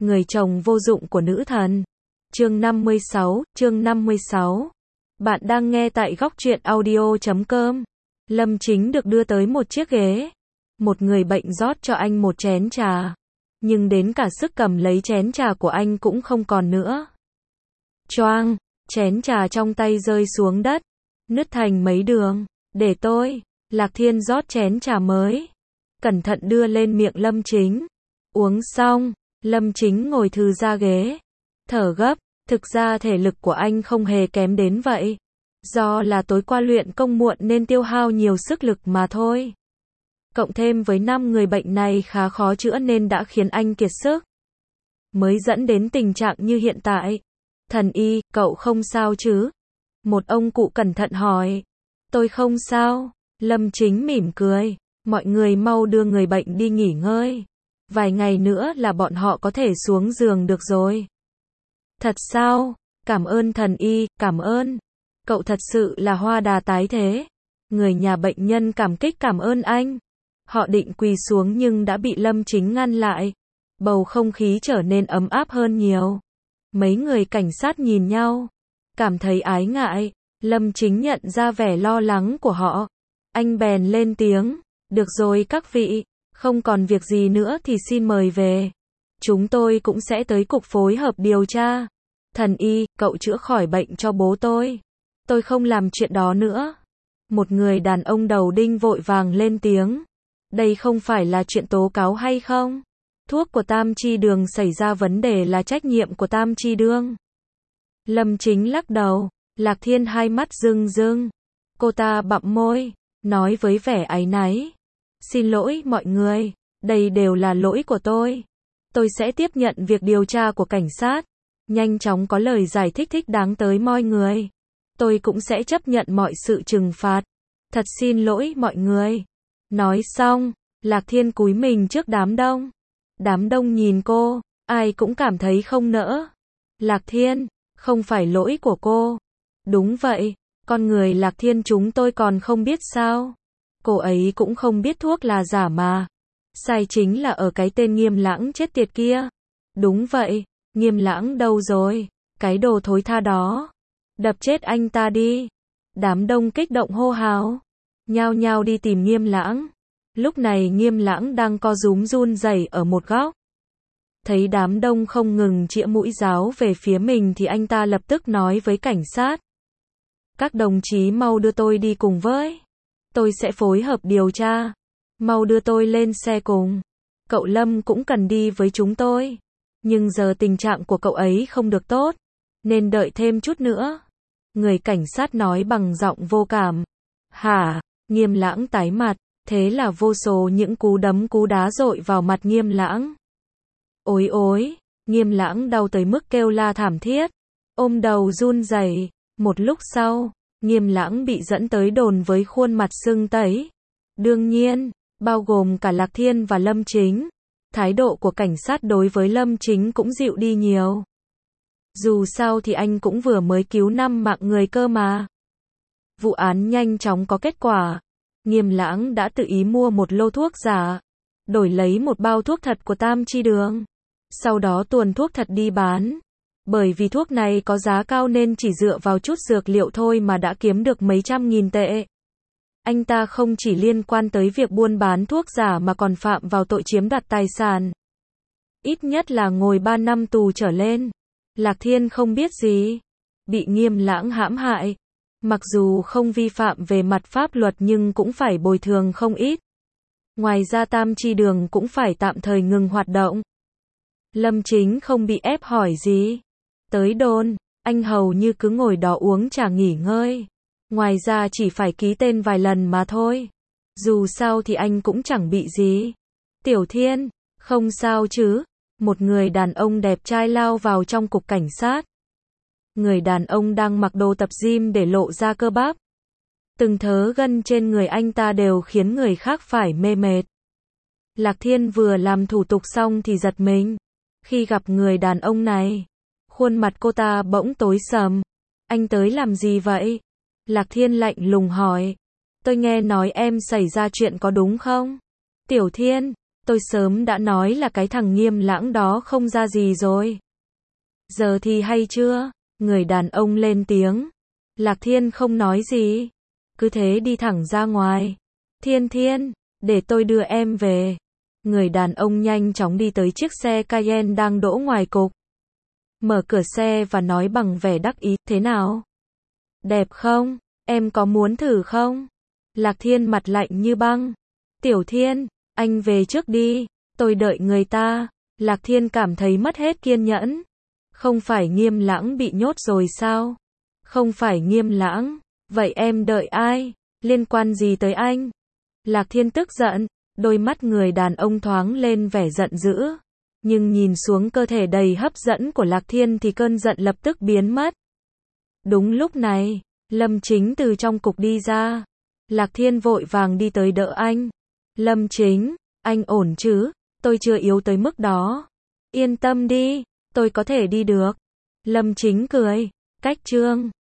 Người chồng vô dụng của nữ thần. Chương 56. Bạn đang nghe tại góc truyện audio.com. Lâm Chính được đưa tới một chiếc ghế. Một người bệnh rót cho anh một chén trà. Nhưng đến cả sức cầm lấy chén trà của anh cũng không còn nữa. Choang, chén trà trong tay rơi xuống đất. Nứt thành mấy đường. Để tôi. Lạc Thiên rót chén trà mới. Cẩn thận đưa lên miệng Lâm Chính. Uống xong, Lâm Chính ngồi thư ra ghế. Thở gấp, thực ra thể lực của anh không hề kém đến vậy. Do là tối qua luyện công muộn nên tiêu hao nhiều sức lực mà thôi. Cộng thêm với 5 người bệnh này khá khó chữa nên đã khiến anh kiệt sức. Mới dẫn đến tình trạng như hiện tại. Thần y, cậu không sao chứ? Một ông cụ cẩn thận hỏi. Tôi không sao. Lâm Chính mỉm cười. Mọi người mau đưa người bệnh đi nghỉ ngơi. Vài ngày nữa là bọn họ có thể xuống giường được rồi. Thật sao? Cảm ơn thần y, cảm ơn. Cậu thật sự là hoa đà tái thế. Người nhà bệnh nhân cảm kích cảm ơn anh. Họ định quỳ xuống nhưng đã bị Lâm Chính ngăn lại. Bầu không khí trở nên ấm áp hơn nhiều. Mấy người cảnh sát nhìn nhau. Cảm thấy ái ngại. Lâm Chính nhận ra vẻ lo lắng của họ. Anh bèn lên tiếng. Được rồi các vị. Không còn việc gì nữa thì xin mời về. Chúng tôi cũng sẽ tới cục phối hợp điều tra. Thần y, cậu chữa khỏi bệnh cho bố tôi. Tôi không làm chuyện đó nữa. Một người đàn ông đầu đinh vội vàng lên tiếng. Đây không phải là chuyện tố cáo hay không? Thuốc của Tam Chi Đường xảy ra vấn đề là trách nhiệm của Tam Chi Đường. Lâm Chính lắc đầu. Lạc Thiên hai mắt rưng rưng. Cô ta bặm môi, nói với vẻ áy náy. Xin lỗi mọi người, đây đều là lỗi của tôi. Tôi sẽ tiếp nhận việc điều tra của cảnh sát. Nhanh chóng có lời giải thích thích đáng tới mọi người. Tôi cũng sẽ chấp nhận mọi sự trừng phạt. Thật xin lỗi mọi người. Nói xong, Lạc Thiên cúi mình trước đám đông. Đám đông nhìn cô, ai cũng cảm thấy không nỡ. Lạc Thiên, không phải lỗi của cô. Đúng vậy, con người Lạc Thiên chúng tôi còn không biết sao. Cô ấy cũng không biết thuốc là giả mà. Sai chính là ở cái tên Nghiêm Lãng chết tiệt kia. Đúng vậy, Nghiêm Lãng đâu rồi? Cái đồ thối tha đó. Đập chết anh ta đi. Đám đông kích động hô hào. Nhao nhao đi tìm Nghiêm Lãng. Lúc này Nghiêm Lãng đang co rúm run rẩy ở một góc. Thấy đám đông không ngừng chĩa mũi giáo về phía mình thì anh ta lập tức nói với cảnh sát. Các đồng chí mau đưa tôi đi cùng với. Tôi sẽ phối hợp điều tra. Mau đưa tôi lên xe cùng. Cậu Lâm cũng cần đi với chúng tôi. Nhưng giờ tình trạng của cậu ấy không được tốt. Nên đợi thêm chút nữa. Người cảnh sát nói bằng giọng vô cảm. Hả? Nghiêm Lãng tái mặt. Thế là vô số những cú đấm cú đá dội vào mặt Nghiêm Lãng. Ối ối. Nghiêm Lãng đau tới mức kêu la thảm thiết. Ôm đầu run rẩy. Một lúc sau, Nghiêm Lãng bị dẫn tới đồn với khuôn mặt sưng tấy. Đương nhiên, bao gồm cả Lạc Thiên và Lâm Chính. Thái độ của cảnh sát đối với Lâm Chính cũng dịu đi nhiều. Dù sao thì anh cũng vừa mới cứu 5 mạng người cơ mà. Vụ án nhanh chóng có kết quả. Nghiêm Lãng đã tự ý mua một lô thuốc giả, đổi lấy một bao thuốc thật của Tam Chi Đường. Sau đó tuồn thuốc thật đi bán. Bởi vì thuốc này có giá cao nên chỉ dựa vào chút dược liệu thôi mà đã kiếm được mấy trăm nghìn tệ. Anh ta không chỉ liên quan tới việc buôn bán thuốc giả mà còn phạm vào tội chiếm đoạt tài sản. Ít nhất là ngồi 3 năm tù trở lên. Lạc Thiên không biết gì. Bị Nghiêm Lãng hãm hại. Mặc dù không vi phạm về mặt pháp luật nhưng cũng phải bồi thường không ít. Ngoài ra Tam Chi Đường cũng phải tạm thời ngừng hoạt động. Lâm Chính không bị ép hỏi gì. Tới đồn, anh hầu như cứ ngồi đó uống trà nghỉ ngơi. Ngoài ra chỉ phải ký tên vài lần mà thôi. Dù sao thì anh cũng chẳng bị gì. Tiểu Thiên, không sao chứ? Một người đàn ông đẹp trai lao vào trong cục cảnh sát. Người đàn ông đang mặc đồ tập gym để lộ ra cơ bắp. Từng thớ gân trên người anh ta đều khiến người khác phải mê mệt. Lạc Thiên vừa làm thủ tục xong thì giật mình. Khi gặp người đàn ông này, khuôn mặt cô ta bỗng tối sầm. Anh tới làm gì vậy? Lạc Thiên lạnh lùng hỏi. Tôi nghe nói em xảy ra chuyện có đúng không? Tiểu Thiên, Tôi sớm đã nói là cái thằng Nghiêm Lãng đó không ra gì rồi. Giờ thì hay chưa? Người đàn ông lên tiếng. Lạc Thiên không nói gì. Cứ thế đi thẳng ra ngoài. Thiên Thiên, để tôi đưa em về. Người đàn ông nhanh chóng đi tới chiếc xe Cayenne đang đỗ ngoài cục. Mở cửa xe và nói bằng vẻ đắc ý, thế nào? Đẹp không? Em có muốn thử không? Lạc Thiên mặt lạnh như băng. Tiểu Thiên, anh về trước đi, tôi đợi người ta. Lạc Thiên cảm thấy mất hết kiên nhẫn. Không phải Nghiêm Lãng bị nhốt rồi sao? Không phải Nghiêm Lãng, vậy em đợi ai? Liên quan gì tới anh? Lạc Thiên tức giận, đôi mắt người đàn ông thoáng lên vẻ giận dữ. Nhưng nhìn xuống cơ thể đầy hấp dẫn của Lạc Thiên thì cơn giận lập tức biến mất. Đúng lúc này, Lâm Chính từ trong cục đi ra. Lạc Thiên vội vàng đi tới đỡ anh. Lâm Chính, anh ổn chứ? Tôi chưa yếu tới mức đó. Yên tâm đi, tôi có thể đi được. Lâm Chính cười. Cách Trương